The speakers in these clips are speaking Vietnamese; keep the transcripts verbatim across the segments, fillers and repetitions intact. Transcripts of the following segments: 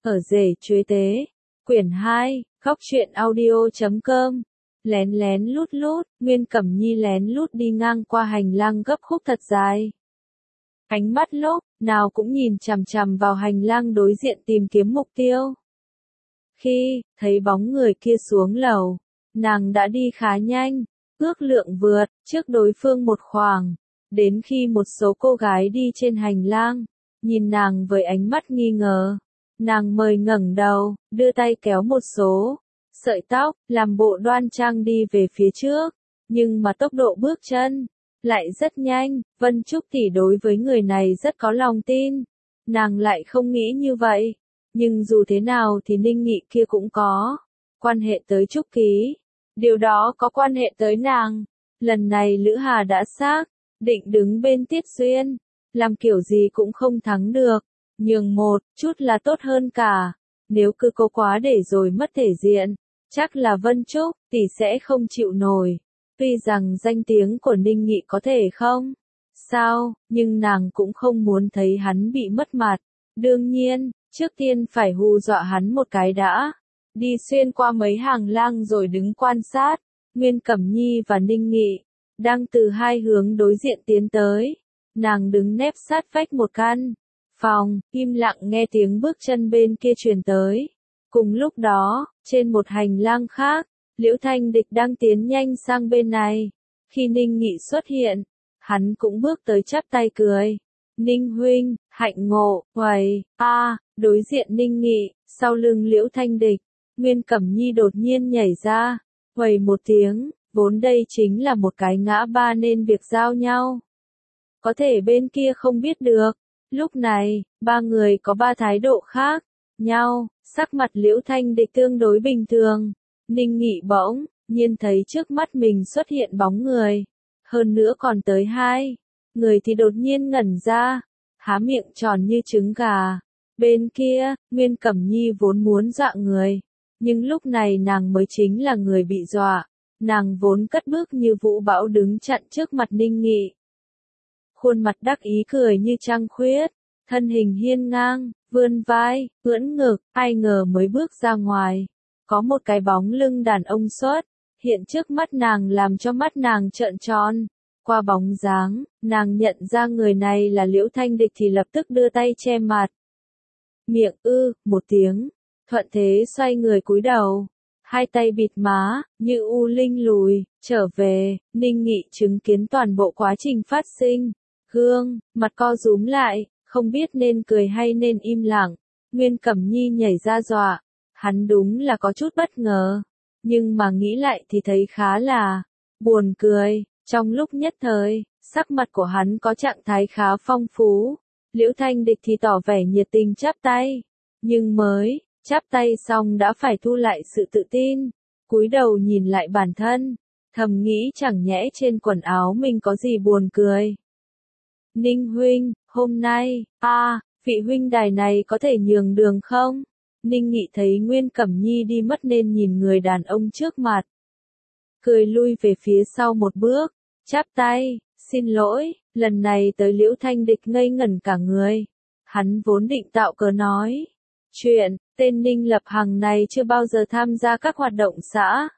Ở rể chuế tế, quyển hai, góc truyện audio chấm com. Lén lén lút lút, Nguyên Cẩm Nhi lén lút đi ngang qua hành lang gấp khúc thật dài. Ánh mắt lúc nào cũng nhìn chằm chằm vào hành lang đối diện tìm kiếm mục tiêu. Khi thấy bóng người kia xuống lầu, nàng đã đi khá nhanh, ước lượng vượt trước đối phương một khoảng, đến khi một số cô gái đi trên hành lang, nhìn nàng với ánh mắt nghi ngờ. Nàng mời ngẩng đầu, đưa tay kéo một số sợi tóc, làm bộ đoan trang đi về phía trước, nhưng mà tốc độ bước chân lại rất nhanh. Vân Trúc tỷ đối với người này rất có lòng tin, nàng lại không nghĩ như vậy, nhưng dù thế nào thì Ninh Nghị kia cũng có quan hệ tới Trúc Ký, điều đó có quan hệ tới nàng. Lần này Lữ Hà đã xác định đứng bên Tiết Xuyên, làm kiểu gì cũng không thắng được, nhường một chút là tốt hơn cả. Nếu cứ cố quá để rồi mất thể diện, chắc là Vân Trúc tỷ sẽ không chịu nổi. Tuy rằng danh tiếng của Ninh Nghị có thể không sao, nhưng nàng cũng không muốn thấy hắn bị mất mặt. Đương nhiên, trước tiên phải hù dọa hắn một cái đã. Đi xuyên qua mấy hàng lang rồi đứng quan sát, Nguyên Cẩm Nhi và Ninh Nghị đang từ hai hướng đối diện tiến tới. Nàng đứng nép sát vách một căn phòng, im lặng nghe tiếng bước chân bên kia truyền tới. Cùng lúc đó, trên một hành lang khác, Liễu Thanh Địch đang tiến nhanh sang bên này. Khi Ninh Nghị xuất hiện, hắn cũng bước tới chắp tay cười. Ninh huynh, hạnh ngộ, uầy, a, đối diện Ninh Nghị, sau lưng Liễu Thanh Địch, Nguyên Cẩm Nhi đột nhiên nhảy ra, uầy một tiếng, vốn đây chính là một cái ngã ba nên việc giao nhau. Có thể bên kia không biết được. Lúc này, ba người có ba thái độ khác nhau, sắc mặt Liễu Thanh Địch tương đối bình thường. Ninh Nghị bỗng nhiên thấy trước mắt mình xuất hiện bóng người, hơn nữa còn tới hai người thì đột nhiên ngẩn ra, há miệng tròn như trứng gà. Bên kia, Nguyên Cẩm Nhi vốn muốn dọa người, nhưng lúc này nàng mới chính là người bị dọa. Nàng vốn cất bước như vũ bão đứng chặn trước mặt Ninh Nghị. Khuôn mặt đắc ý cười như trăng khuyết, thân hình hiên ngang, vươn vai, ưỡn ngực, ai ngờ mới bước ra ngoài. Có một cái bóng lưng đàn ông xuất hiện trước mắt nàng làm cho mắt nàng trợn tròn. Qua bóng dáng, nàng nhận ra người này là Liễu Thanh Địch thì lập tức đưa tay che mặt. Miệng ư, một tiếng, thuận thế xoay người cúi đầu, hai tay bịt má, như u linh lùi, trở về. Ninh Nghị chứng kiến toàn bộ quá trình phát sinh, gương mặt co rúm lại, không biết nên cười hay nên im lặng. Nguyên Cẩm Nhi nhảy ra dọa, hắn đúng là có chút bất ngờ, nhưng mà nghĩ lại thì thấy khá là buồn cười. Trong lúc nhất thời, sắc mặt của hắn có trạng thái khá phong phú. Liễu Thanh Địch thì tỏ vẻ nhiệt tình chắp tay, nhưng mới chắp tay xong đã phải thu lại sự tự tin, cúi đầu nhìn lại bản thân, thầm nghĩ chẳng nhẽ trên quần áo mình có gì buồn cười. Ninh huynh, hôm nay, a, à, vị huynh đài này có thể nhường đường không? Ninh Nghị thấy Nguyên Cẩm Nhi đi mất nên nhìn người đàn ông trước mặt, cười lui về phía sau một bước, chắp tay, xin lỗi. Lần này tới Liễu Thanh Địch ngây ngẩn cả người. Hắn vốn định tạo cớ nói chuyện, tên Ninh Lập Hằng này chưa bao giờ tham gia các hoạt động xã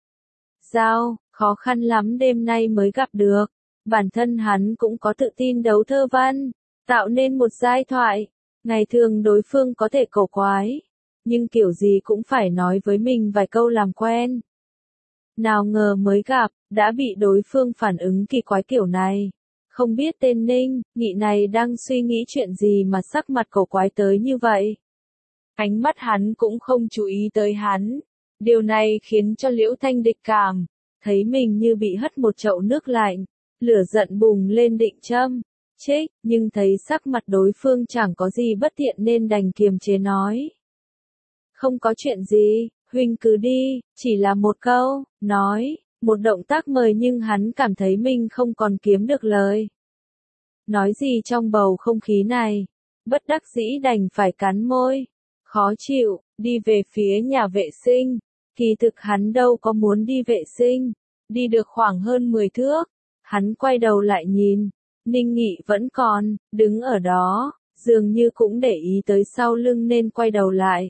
giao, khó khăn lắm đêm nay mới gặp được. Bản thân hắn cũng có tự tin đấu thơ văn, tạo nên một giai thoại. Ngày thường đối phương có thể cổ quái, nhưng kiểu gì cũng phải nói với mình vài câu làm quen. Nào ngờ mới gặp, đã bị đối phương phản ứng kỳ quái kiểu này. Không biết tên Ninh Nghị này đang suy nghĩ chuyện gì mà sắc mặt cổ quái tới như vậy. Ánh mắt hắn cũng không chú ý tới hắn. Điều này khiến cho Liễu Thanh Địch cảm thấy mình như bị hất một chậu nước lạnh. Lửa giận bùng lên định châm chích, nhưng thấy sắc mặt đối phương chẳng có gì bất thiện nên đành kiềm chế nói. Không có chuyện gì, huynh cứ đi, chỉ là một câu, nói, một động tác mời nhưng hắn cảm thấy mình không còn kiếm được lời. Nói gì trong bầu không khí này, bất đắc dĩ đành phải cắn môi, khó chịu, đi về phía nhà vệ sinh. Kỳ thực hắn đâu có muốn đi vệ sinh, đi được khoảng hơn mười thước, hắn quay đầu lại nhìn, Ninh Nghị vẫn còn đứng ở đó, dường như cũng để ý tới sau lưng nên quay đầu lại.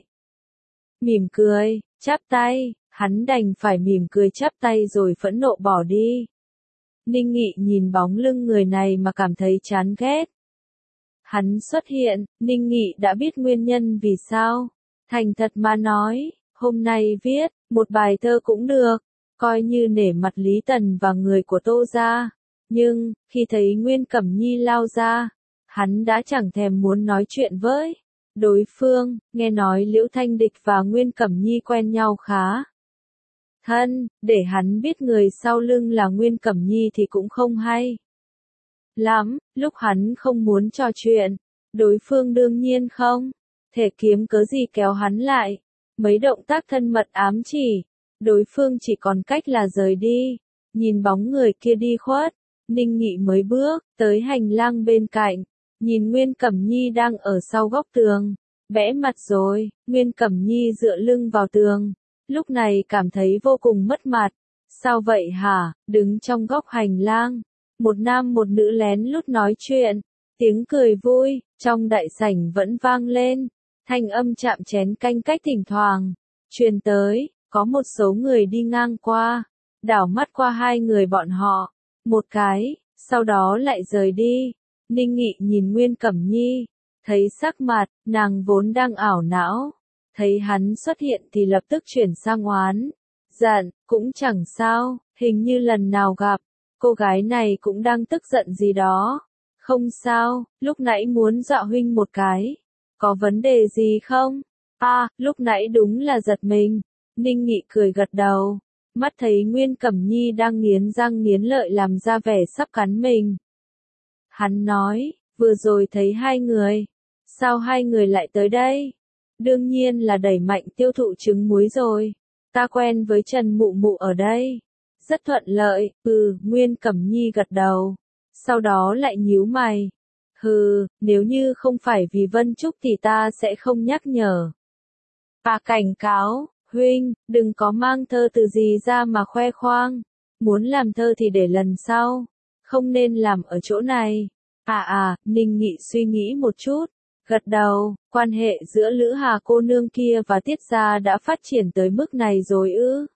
Mỉm cười, chắp tay, hắn đành phải mỉm cười chắp tay rồi phẫn nộ bỏ đi. Ninh Nghị nhìn bóng lưng người này mà cảm thấy chán ghét. Hắn xuất hiện, Ninh Nghị đã biết nguyên nhân vì sao. Thành thật mà nói, hôm nay viết, một bài thơ cũng được, coi như nể mặt Lý Tần và người của Tô gia. Nhưng, khi thấy Nguyên Cẩm Nhi lao ra, hắn đã chẳng thèm muốn nói chuyện với đối phương, nghe nói Liễu Thanh Địch và Nguyên Cẩm Nhi quen nhau khá thân, để hắn biết người sau lưng là Nguyên Cẩm Nhi thì cũng không hay lắm. Lúc hắn không muốn trò chuyện, đối phương đương nhiên không thể kiếm cớ gì kéo hắn lại. Mấy động tác thân mật ám chỉ, đối phương chỉ còn cách là rời đi. Nhìn bóng người kia đi khuất, Ninh Nghị mới bước tới hành lang bên cạnh, nhìn Nguyên Cẩm Nhi đang ở sau góc tường, bẽ mặt rồi. Nguyên Cẩm Nhi dựa lưng vào tường, lúc này cảm thấy vô cùng mất mặt. Sao vậy hả? Đứng trong góc hành lang, một nam một nữ lén lút nói chuyện, tiếng cười vui trong đại sảnh vẫn vang lên, thanh âm chạm chén canh cách thỉnh thoảng truyền tới. Có một số người đi ngang qua, đảo mắt qua hai người bọn họ một cái, sau đó lại rời đi. Ninh Nghị nhìn Nguyên Cẩm Nhi, thấy sắc mặt nàng vốn đang ảo não, thấy hắn xuất hiện thì lập tức chuyển sang oán giận. Cũng chẳng sao, hình như lần nào gặp, cô gái này cũng đang tức giận gì đó. Không sao, lúc nãy muốn dọa huynh một cái, có vấn đề gì không? À, lúc nãy đúng là giật mình. Ninh Nghị cười gật đầu, mắt thấy Nguyên Cẩm Nhi đang nghiến răng nghiến lợi làm ra vẻ sắp cắn mình. Hắn nói, vừa rồi thấy hai người, sao hai người lại tới đây? Đương nhiên là đẩy mạnh tiêu thụ trứng muối rồi, ta quen với Trần Mụ Mụ ở đây. Rất thuận lợi. Ừ, Nguyên Cẩm Nhi gật đầu, sau đó lại nhíu mày. Hừ, nếu như không phải vì Vân Trúc thì ta sẽ không nhắc nhở. Và cảnh cáo, huynh, đừng có mang thơ từ gì ra mà khoe khoang. Muốn làm thơ thì để lần sau, không nên làm ở chỗ này. À à, Ninh Nghị suy nghĩ một chút, gật đầu. Quan hệ giữa Lữ Hà cô nương kia và Tiết gia đã phát triển tới mức này rồi ư?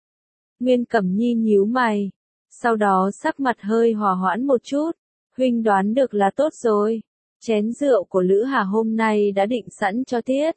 Nguyên Cẩm Nhi nhíu mày, sau đó sắc mặt hơi hòa hoãn một chút. Huynh đoán được là tốt rồi. Chén rượu của Lữ Hà hôm nay đã định sẵn cho Tiết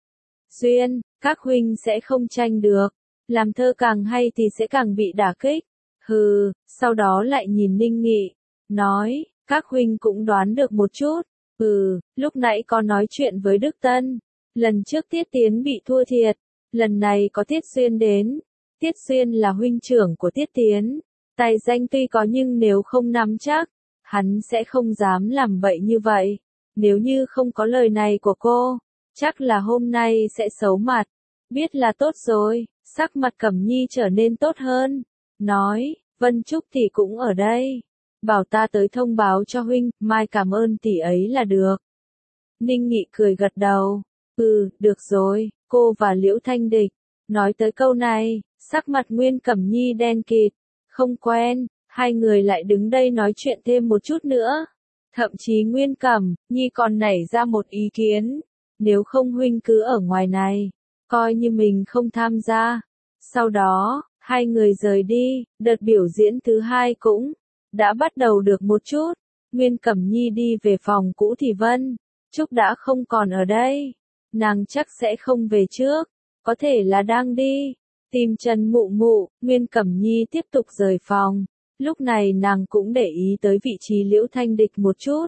Duyên, các huynh sẽ không tranh được. Làm thơ càng hay thì sẽ càng bị đả kích. Hừ, sau đó lại nhìn Ninh Nghị, nói, các huynh cũng đoán được một chút. Ừ, lúc nãy có nói chuyện với Đức Tân. Lần trước Tiết Tiến bị thua thiệt, lần này có Tiết Xuyên đến. Tiết Xuyên là huynh trưởng của Tiết Tiến, tài danh tuy có nhưng nếu không nắm chắc, hắn sẽ không dám làm bậy như vậy. Nếu như không có lời này của cô, chắc là hôm nay sẽ xấu mặt. Biết là tốt rồi. Sắc mặt Cẩm Nhi trở nên tốt hơn, nói, Vân Trúc thì cũng ở đây, bảo ta tới thông báo cho huynh, mai cảm ơn tỷ ấy là được. Ninh Nghị cười gật đầu, ừ, được rồi. Cô và Liễu Thanh Địch nói tới câu này, sắc mặt Nguyên Cẩm Nhi đen kịt, không quen. Hai người lại đứng đây nói chuyện thêm một chút nữa, thậm chí Nguyên Cẩm Nhi còn nảy ra một ý kiến, nếu không huynh cứ ở ngoài này, coi như mình không tham gia. Sau đó, hai người rời đi. Đợt biểu diễn thứ hai cũng đã bắt đầu được một chút. Nguyên Cẩm Nhi đi về phòng cũ thì Vân Trúc đã không còn ở đây. Nàng chắc sẽ không về trước, có thể là đang đi tìm Trần Mụ Mụ. Nguyên Cẩm Nhi tiếp tục rời phòng. Lúc này nàng cũng để ý tới vị trí Liễu Thanh Địch một chút,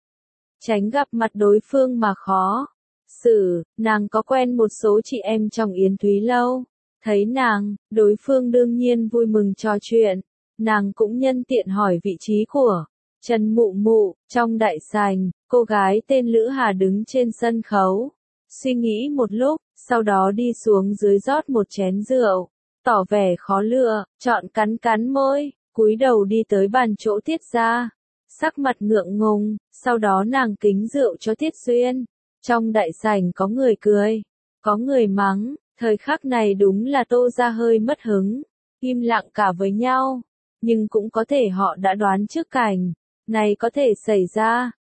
tránh gặp mặt đối phương mà khó xử. Nàng có quen một số chị em trong Yến Thúy Lâu, thấy nàng, đối phương đương nhiên vui mừng trò chuyện. Nàng cũng nhân tiện hỏi vị trí của Trần Mụ Mụ. Trong đại sảnh, cô gái tên Lữ Hà đứng trên sân khấu, suy nghĩ một lúc, sau đó đi xuống dưới rót một chén rượu, tỏ vẻ khó lựa, chọn cắn cắn môi, cúi đầu đi tới bàn chỗ Tiết gia, sắc mặt ngượng ngùng. Sau đó nàng kính rượu cho Tiết Duyên. Trong đại sảnh có người cười, có người mắng. Thời khắc này đúng là Tô gia hơi mất hứng, im lặng cả với nhau. Nhưng cũng có thể họ đã đoán trước cảnh này có thể xảy ra.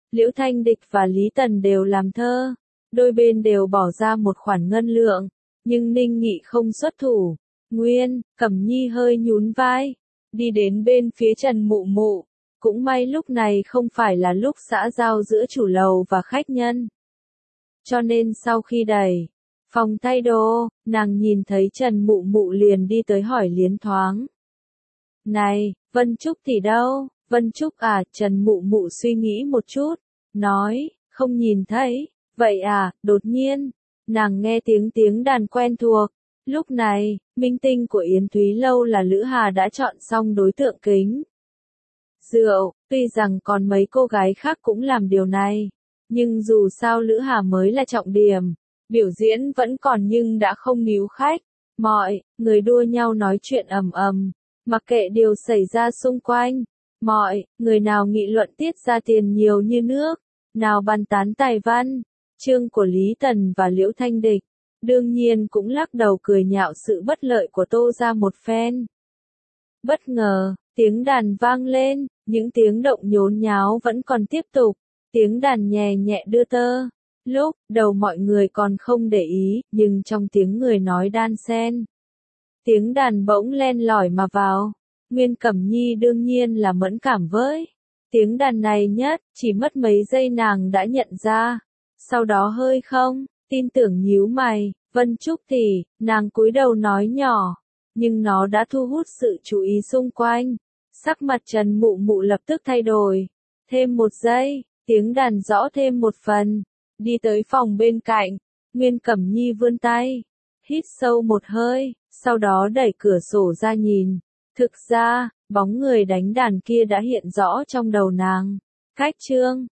Liễu Thanh Địch và Lý Tần đều làm thơ, đôi bên đều bỏ ra một khoản ngân lượng, nhưng Ninh Nghị không xuất thủ. Nguyên, Cẩm Nhi hơi nhún vai, đi đến bên phía Trần Mụ Mụ, cũng may lúc này không phải là lúc xã giao giữa chủ lầu và khách nhân. Cho nên sau khi đẩy phòng thay đồ, nàng nhìn thấy Trần Mụ Mụ liền đi tới hỏi liến thoáng. Này, Vân Trúc thì đâu? Vân Trúc à, Trần Mụ Mụ suy nghĩ một chút, nói, không nhìn thấy, vậy à, đột nhiên, nàng nghe tiếng tiếng đàn quen thuộc. Lúc này, minh tinh của Yến Thúy Lâu là Lữ Hà đã chọn xong đối tượng kính rượu, tuy rằng còn mấy cô gái khác cũng làm điều này, nhưng dù sao Lữ Hà mới là trọng điểm, biểu diễn vẫn còn nhưng đã không níu khách, mọi người đua nhau nói chuyện ầm ầm, mặc kệ điều xảy ra xung quanh, mọi người nào nghị luận tiết ra tiền nhiều như nước, nào bàn tán tài văn, chương của Lý Tần và Liễu Thanh Địch. Đương nhiên cũng lắc đầu cười nhạo sự bất lợi của Tô ra một phen. Bất ngờ, tiếng đàn vang lên, những tiếng động nhốn nháo vẫn còn tiếp tục, tiếng đàn nhẹ nhẹ đưa tơ. Lúc đầu mọi người còn không để ý, nhưng trong tiếng người nói đan xen, tiếng đàn bỗng len lỏi mà vào. Nguyên Cẩm Nhi đương nhiên là mẫn cảm với tiếng đàn này nhất, chỉ mất mấy giây nàng đã nhận ra. Sau đó hơi không tin tưởng nhíu mày, Vân Trúc thì, nàng cúi đầu nói nhỏ, nhưng nó đã thu hút sự chú ý xung quanh. Sắc mặt Trần Mụ Mụ lập tức thay đổi. Thêm một giây, tiếng đàn rõ thêm một phần. Đi tới phòng bên cạnh, Nguyên Cẩm Nhi vươn tay, hít sâu một hơi, sau đó đẩy cửa sổ ra nhìn. Thực ra, bóng người đánh đàn kia đã hiện rõ trong đầu nàng. Cách chương